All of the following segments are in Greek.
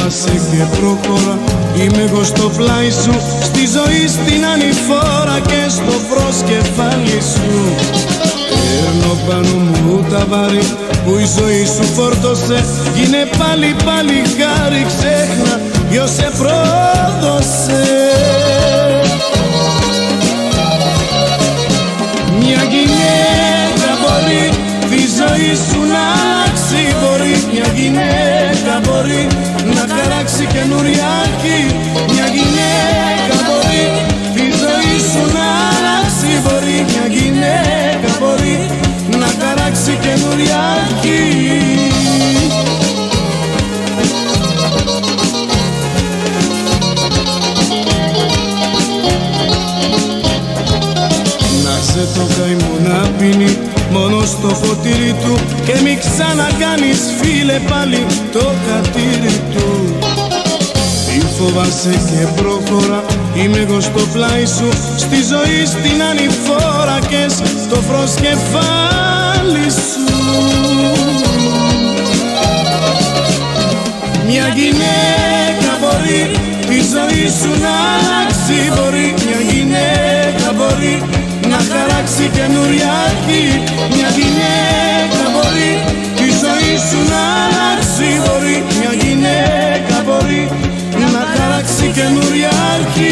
φοβάσαι και προχώρα. Είμαι εγώ στο πλάι σου, στη ζωή στην ανηφόρα και στο προσκεφάλι σου. Παίρνω πάνω μου τα βάρη που η ζωή σου φόρτωσε. Γίνε πάλι χάρη, ξέχνα ποιος σε πρόδωσε. Μια γυναίκα μπορεί τη ζωή σου να αλλάξει, μπορεί. Μια γυναίκα μπορεί να χαράξει καινούρια αρχή. Μια γυναίκα μπορεί τη ζωή σου να αλλάξει, μπορεί. Μια γυναίκα μπορεί να χαράξει καινούρια αρχή. Το καημό να πίνει μόνο στο φωτήρι του και μη ξανακάνεις φίλε πάλι το χατήρι του. Μη φοβάσαι και προχώρα, είμαι εγώ στο πλάι σου, στη ζωή στην ανηφόρα και στο προσκεφάλι σου. Μια γυναίκα μπορεί τη ζωή σου να αλλάξει, μπορεί. Μια γυναίκα μπορεί να χαράξει καινούρια αρχή. Μια γυναίκα μπορεί τη ζωή σου να αλλάξει, μπορεί. Μια γυναίκα μπορεί να χαράξει καινούρια αρχή.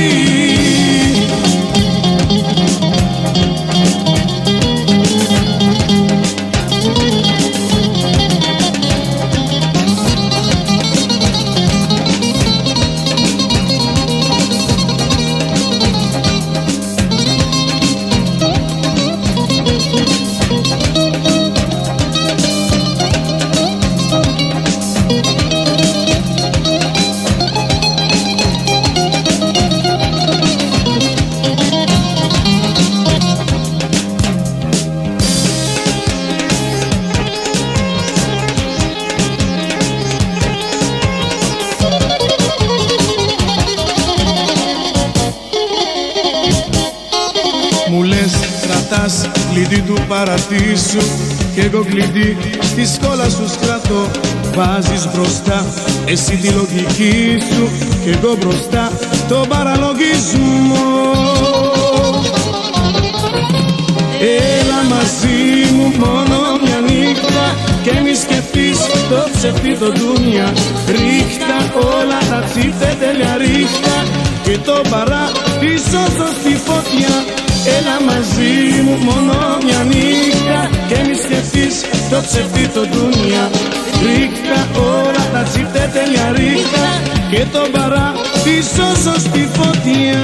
Κλειδί του παραδείσου κι εγώ κλειδί στη σκόλα σου σκρατώ. Βάζεις μπροστά εσύ τη λογική σου κι εγώ μπροστά τον παραλογισμό. Έλα μαζί μου μόνο μια νύχτα και μη σκεφτείς το ψευτή το ντούνια. Ρίχτα όλα τα τσιφτετέλια ρίχτα και το παράδεισο στη φωτιά. Έλα μαζί μου μόνο μια νύχτα και μη σκεφτείς το ψευτή το ντούνια. Ρίχτα όλα τα τσιφτετέλια ρίχτα και το παράδεισο στη φωτιά.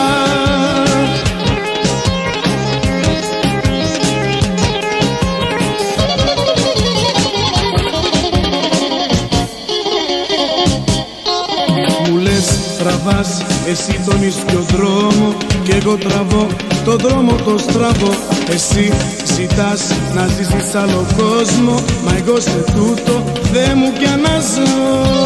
Τραβάς εσύ τον ίσιο δρόμο κι εγώ τραβώ τον δρόμο το στραβό. Εσύ ζητάς να ζήσεις άλλο κόσμο, μα εγώ σε τούτο δε μου κι αναζώ.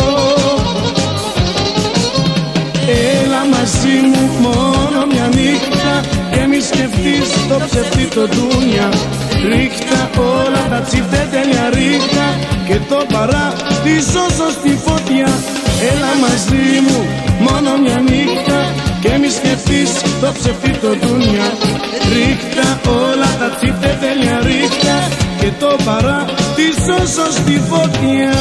Έλα μαζί μου μόνο μια νύχτα και μη σκεφτείς το ψευτή το ντούνια. Ρίχτα όλα τα τσιφτετέλια ρίχτα και το παράδεισο στη φωτιά. Έλα μαζί μου μόνο μια νύχτα και μη σκεφτείς το ψευτή το ντούνια. Ρίχτα όλα τα τσιφτετέλια ρίχτα και το παράδεισο στη φωτιά.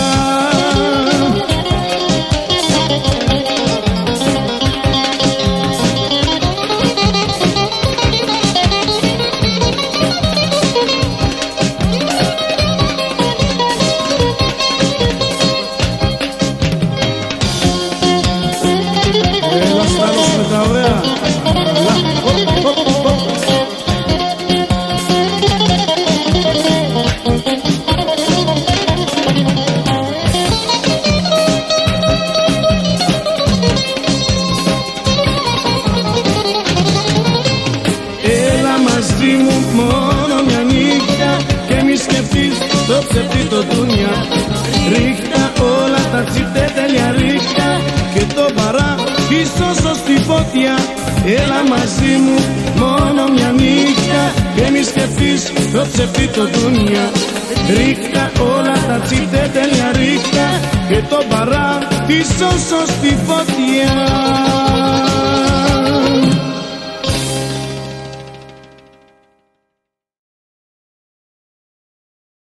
Ρίχτα όλα τα τσιφτετέλια ρίχτα και το παράδεισο στη φωτιά. Έλα μαζί μου μόνο μια νύχτα και μη σκεφτείς το ψευτή το ντούνια. Ρίχτα όλα τα τσιφτετέλια ρίχτα και το παράδεισο τη σώσω στη φωτιά.